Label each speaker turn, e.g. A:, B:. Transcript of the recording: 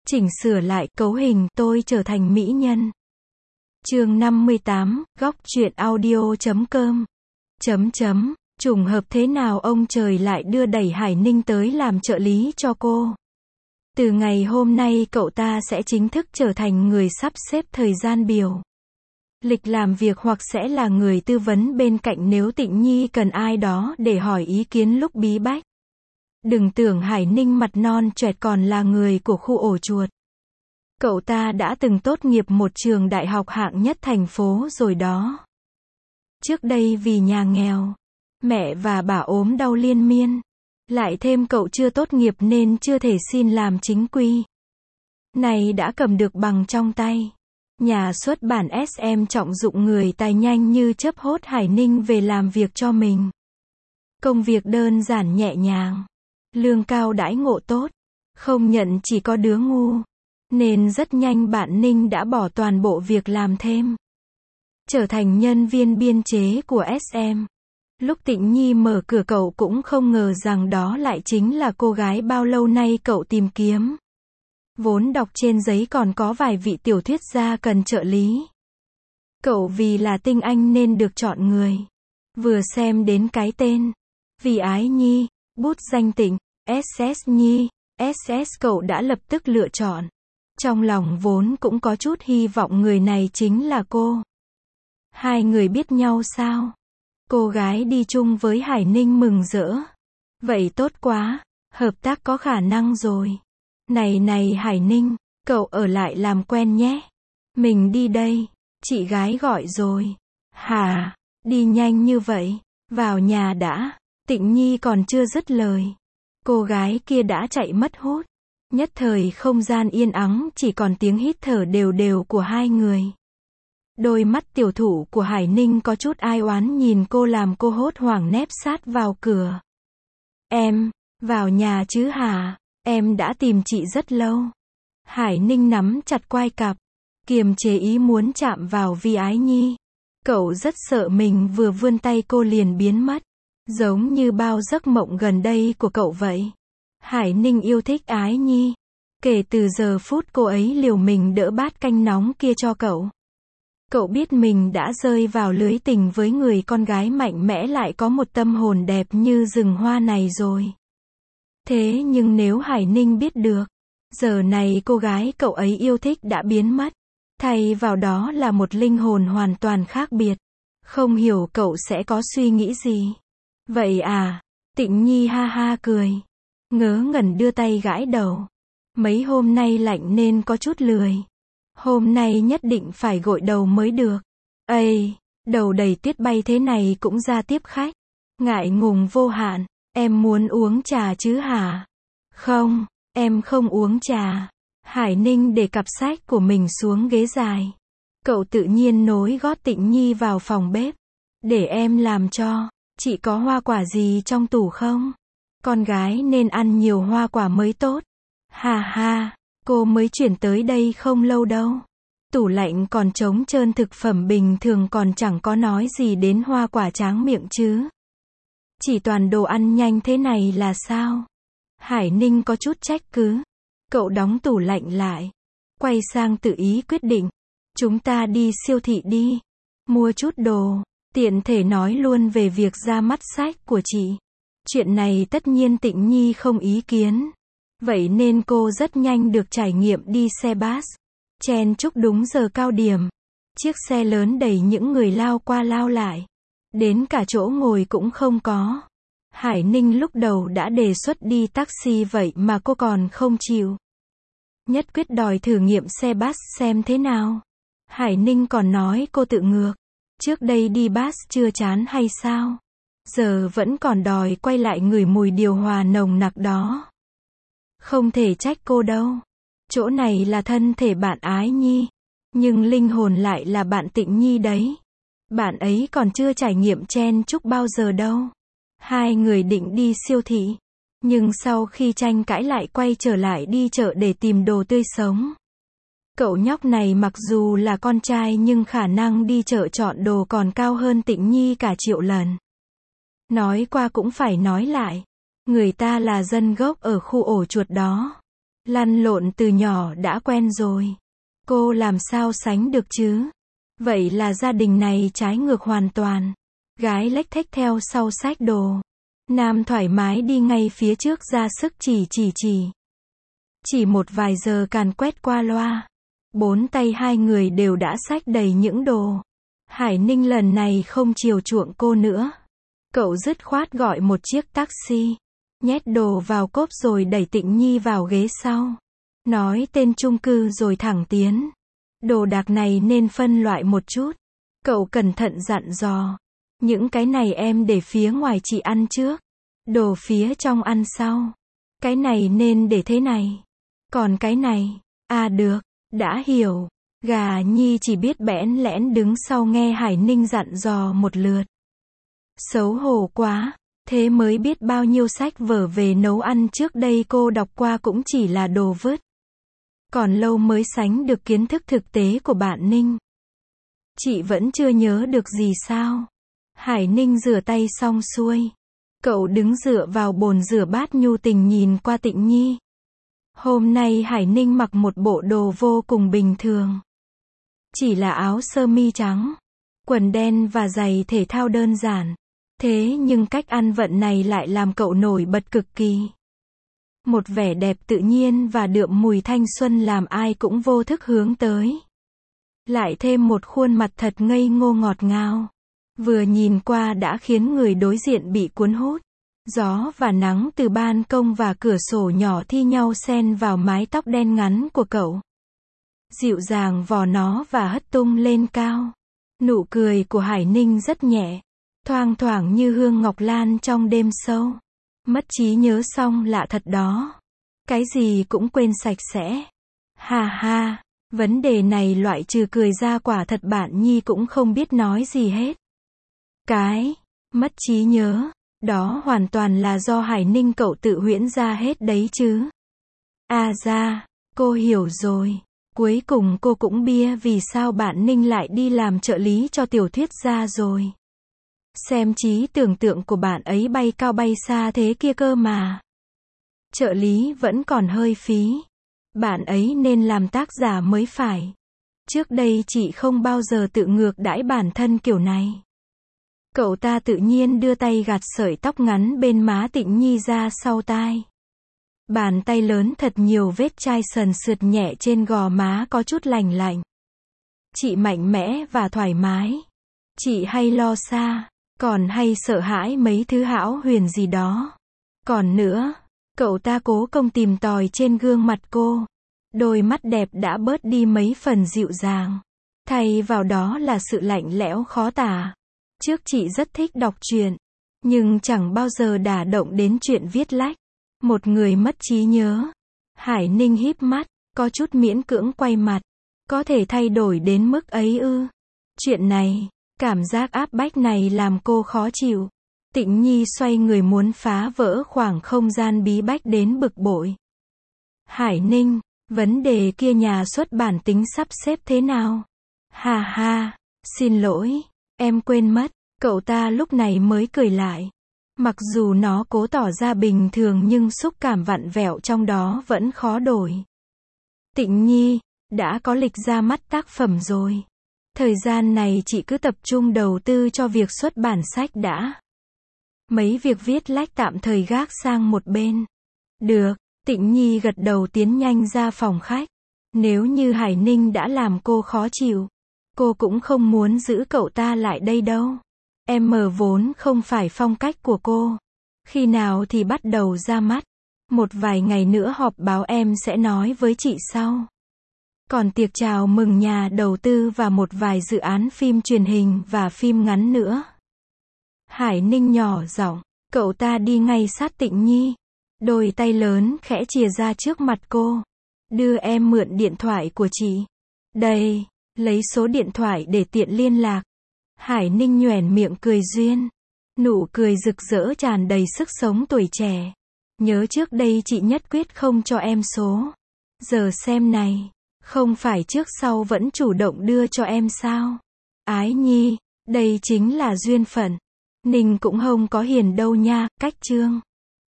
A: chỉnh sửa lại, cấu hình, tôi trở thành mỹ nhân. Chương 58, góc truyện audio.com. Trùng hợp thế nào ông trời lại đưa đẩy Hải Ninh tới làm trợ lý cho cô. Từ ngày hôm nay cậu ta sẽ chính thức trở thành người sắp xếp thời gian biểu, lịch làm việc hoặc sẽ là người tư vấn bên cạnh nếu Tịnh Nhi cần ai đó để hỏi ý kiến lúc bí bách. Đừng tưởng Hải Ninh mặt non choẹt còn là người của khu ổ chuột. Cậu ta đã từng tốt nghiệp một trường đại học hạng nhất thành phố rồi đó. Trước đây vì nhà nghèo, mẹ và bà ốm đau liên miên, lại thêm cậu chưa tốt nghiệp nên chưa thể xin làm chính quy. Này đã cầm được bằng trong tay. Nhà xuất bản SM trọng dụng người tài nhanh như chớp hốt Hải Ninh về làm việc cho mình. Công việc đơn giản nhẹ nhàng, lương cao đãi ngộ tốt, không nhận chỉ có đứa ngu. Nên rất nhanh bạn Ninh đã bỏ toàn bộ việc làm thêm, trở thành nhân viên biên chế của SM. Lúc Tịnh Nhi mở cửa cậu cũng không ngờ rằng đó lại chính là cô gái bao lâu nay cậu tìm kiếm. Vốn đọc trên giấy còn có vài vị tiểu thuyết gia cần trợ lý. Cậu vì là tinh anh nên được chọn người. Vừa xem đến cái tên, Vì Ái Nhi, bút danh Tịnh, SS Nhi, SS cậu đã lập tức lựa chọn. Trong lòng vốn cũng có chút hy vọng người này chính là cô. Hai người biết nhau sao? Cô gái đi chung với Hải Ninh mừng rỡ. Vậy tốt quá, hợp tác có khả năng rồi. Này Hải Ninh, cậu ở lại làm quen nhé. Mình đi đây, chị gái gọi rồi. Hả, đi nhanh như vậy, vào nhà đã. Tịnh Nhi còn chưa dứt lời, cô gái kia đã chạy mất hút. Nhất thời không gian yên ắng, chỉ còn tiếng hít thở đều đều của hai người. Đôi mắt tiểu thụ của Hải Ninh có chút ai oán nhìn cô làm cô hốt hoảng nép sát vào cửa. Em, vào nhà chứ hả? Em đã tìm chị rất lâu. Hải Ninh nắm chặt quai cặp, kiềm chế ý muốn chạm vào Vì Ái Nhi. Cậu rất sợ mình vừa vươn tay cô liền biến mất. Giống như bao giấc mộng gần đây của cậu vậy. Hải Ninh yêu thích Ái Nhi. Kể từ giờ phút cô ấy liều mình đỡ bát canh nóng kia cho cậu. Cậu biết mình đã rơi vào lưới tình với người con gái mạnh mẽ lại có một tâm hồn đẹp như rừng hoa này rồi. Thế nhưng nếu Hải Ninh biết được, giờ này cô gái cậu ấy yêu thích đã biến mất. Thay vào đó là một linh hồn hoàn toàn khác biệt. Không hiểu cậu sẽ có suy nghĩ gì. Vậy à? Tịnh Nhi ha ha cười. Ngớ ngẩn đưa tay gãi đầu. Mấy hôm nay lạnh nên có chút lười. Hôm nay nhất định phải gội đầu mới được. Ây, đầu đầy tuyết bay thế này cũng ra tiếp khách. Ngại ngùng vô hạn. Em muốn uống trà chứ hả? Không, em không uống trà. Hải Ninh để cặp sách của mình xuống ghế dài. Cậu tự nhiên nối gót Tịnh Nhi vào phòng bếp. Để em làm cho. Chị có hoa quả gì trong tủ không? Con gái nên ăn nhiều hoa quả mới tốt. Ha ha, cô mới chuyển tới đây không lâu đâu. Tủ lạnh còn trống trơn, thực phẩm bình thường còn chẳng có nói gì đến hoa quả tráng miệng chứ. Chỉ toàn đồ ăn nhanh thế này là sao? Hải Ninh có chút trách cứ. Cậu đóng tủ lạnh lại. Quay sang tự ý quyết định. Chúng ta đi siêu thị đi. Mua chút đồ. Tiện thể nói luôn về việc ra mắt sách của chị. Chuyện này tất nhiên Tịnh Nhi không ý kiến. Vậy nên cô rất nhanh được trải nghiệm đi xe bus. Chen chúc đúng giờ cao điểm. Chiếc xe lớn đầy những người lao qua lao lại. Đến cả chỗ ngồi cũng không có. Hải Ninh lúc đầu đã đề xuất đi taxi vậy mà cô còn không chịu. Nhất quyết đòi thử nghiệm xe bus xem thế nào. Hải Ninh còn nói cô tự ngược. Trước đây đi bus chưa chán hay sao? Giờ vẫn còn đòi quay lại ngửi mùi điều hòa nồng nặc đó. Không thể trách cô đâu. Chỗ này là thân thể bạn Ái Nhi. Nhưng linh hồn lại là bạn Tịnh Nhi đấy. Bạn ấy còn chưa trải nghiệm chen chúc bao giờ đâu. Hai người định đi siêu thị. Nhưng sau khi tranh cãi lại quay trở lại đi chợ để tìm đồ tươi sống. Cậu nhóc này mặc dù là con trai nhưng khả năng đi chợ chọn đồ còn cao hơn Tịnh Nhi cả triệu lần. Nói qua cũng phải nói lại. Người ta là dân gốc ở khu ổ chuột đó. Lăn lộn từ nhỏ đã quen rồi. Cô làm sao sánh được chứ? Vậy là gia đình này trái ngược hoàn toàn. Gái lếch thếch theo sau xách đồ. Nam thoải mái đi ngay phía trước ra sức Chỉ một vài giờ càn quét qua loa. 4 tay hai người đều đã xách đầy những đồ. Hải Ninh lần này không chiều chuộng cô nữa. Cậu dứt khoát gọi một chiếc taxi. Nhét đồ vào cốp rồi đẩy Tịnh Nhi vào ghế sau. Nói tên chung cư rồi thẳng tiến. Đồ đạc này nên phân loại một chút. Cậu cẩn thận dặn dò. Những cái này em để phía ngoài chị ăn trước. Đồ phía trong ăn sau. Cái này nên để thế này. Còn cái này, được, đã hiểu. Gà Nhi chỉ biết bẽn lẽn đứng sau nghe Hải Ninh dặn dò một lượt. Xấu hổ quá, thế mới biết bao nhiêu sách vở về nấu ăn trước đây cô đọc qua cũng chỉ là đồ vứt. Còn lâu mới sánh được kiến thức thực tế của bạn Ninh. Chị vẫn chưa nhớ được gì sao? Hải Ninh rửa tay xong xuôi. Cậu đứng dựa vào bồn rửa bát nhu tình nhìn qua Tịnh Nhi. Hôm nay Hải Ninh mặc một bộ đồ vô cùng bình thường. Chỉ là áo sơ mi trắng, quần đen và giày thể thao đơn giản. Thế nhưng cách ăn vận này lại làm cậu nổi bật cực kỳ. Một vẻ đẹp tự nhiên và đượm mùi thanh xuân làm ai cũng vô thức hướng tới. Lại thêm một khuôn mặt thật ngây ngô ngọt ngào. Vừa nhìn qua đã khiến người đối diện bị cuốn hút. Gió và nắng từ ban công và cửa sổ nhỏ thi nhau xen vào mái tóc đen ngắn của cậu. Dịu dàng vò nó và hất tung lên cao. Nụ cười của Hải Ninh rất nhẹ, thoang thoảng như hương ngọc lan trong đêm sâu. Mất trí nhớ xong lạ thật đó. Cái gì cũng quên sạch sẽ. Ha ha, vấn đề này loại trừ cười ra quả thật bạn Nhi cũng không biết nói gì hết. Cái mất trí nhớ, đó hoàn toàn là do Hải Ninh cậu tự huyễn ra hết đấy chứ. Ra, cô hiểu rồi. Cuối cùng cô cũng bia vì sao bạn Ninh lại đi làm trợ lý cho tiểu thuyết gia rồi. Xem trí tưởng tượng của bạn ấy bay cao bay xa thế kia cơ mà. Trợ lý vẫn còn hơi phí. Bạn ấy nên làm tác giả mới phải. Trước đây chị không bao giờ tự ngược đãi bản thân kiểu này. Cậu ta tự nhiên đưa tay gạt sợi tóc ngắn bên má Tịnh Nhi ra sau tai. Bàn tay lớn thật nhiều vết chai sần sượt nhẹ trên gò má có chút lành lạnh. Chị mạnh mẽ và thoải mái. Chị hay lo xa, còn hay sợ hãi mấy thứ hão huyền gì đó. Còn nữa, cậu ta cố công tìm tòi trên gương mặt cô. Đôi mắt đẹp đã bớt đi mấy phần dịu dàng. Thay vào đó là sự lạnh lẽo khó tả. Trước chị rất thích đọc truyện, nhưng chẳng bao giờ đả động đến chuyện viết lách. Một người mất trí nhớ. Hải Ninh híp mắt, có chút miễn cưỡng quay mặt. Có thể thay đổi đến mức ấy ư? Chuyện này, cảm giác áp bách này làm cô khó chịu. Tịnh Nhi xoay người muốn phá vỡ khoảng không gian bí bách đến bực bội. Hải Ninh, vấn đề kia nhà xuất bản tính sắp xếp thế nào? Ha ha, xin lỗi, em quên mất. Cậu ta lúc này mới cười lại. Mặc dù nó cố tỏ ra bình thường nhưng xúc cảm vặn vẹo trong đó vẫn khó đổi. Tịnh Nhi, đã có lịch ra mắt tác phẩm rồi. Thời gian này chị cứ tập trung đầu tư cho việc xuất bản sách đã. Mấy việc viết lách tạm thời gác sang một bên. Được, Tịnh Nhi gật đầu tiến nhanh ra phòng khách. Nếu như Hải Ninh đã làm cô khó chịu, cô cũng không muốn giữ cậu ta lại đây đâu. Em mờ vốn không phải phong cách của cô. Khi nào thì bắt đầu ra mắt. Một vài ngày nữa họp báo em sẽ nói với chị sau. Còn tiệc chào mừng nhà đầu tư và một vài dự án phim truyền hình và phim ngắn nữa. Hải Ninh nhỏ giọng, cậu ta đi ngay sát Tịnh Nhi. Đôi tay lớn khẽ chìa ra trước mặt cô. Đưa em mượn điện thoại của chị. Đây, lấy số điện thoại để tiện liên lạc. Hải Ninh nhoẻn miệng cười duyên. Nụ cười rực rỡ tràn đầy sức sống tuổi trẻ. Nhớ trước đây chị nhất quyết không cho em số. Giờ xem này, không phải trước sau vẫn chủ động đưa cho em sao? Ái Nhi, đây chính là duyên phận. Ninh cũng không có hiền đâu nha, cách chương.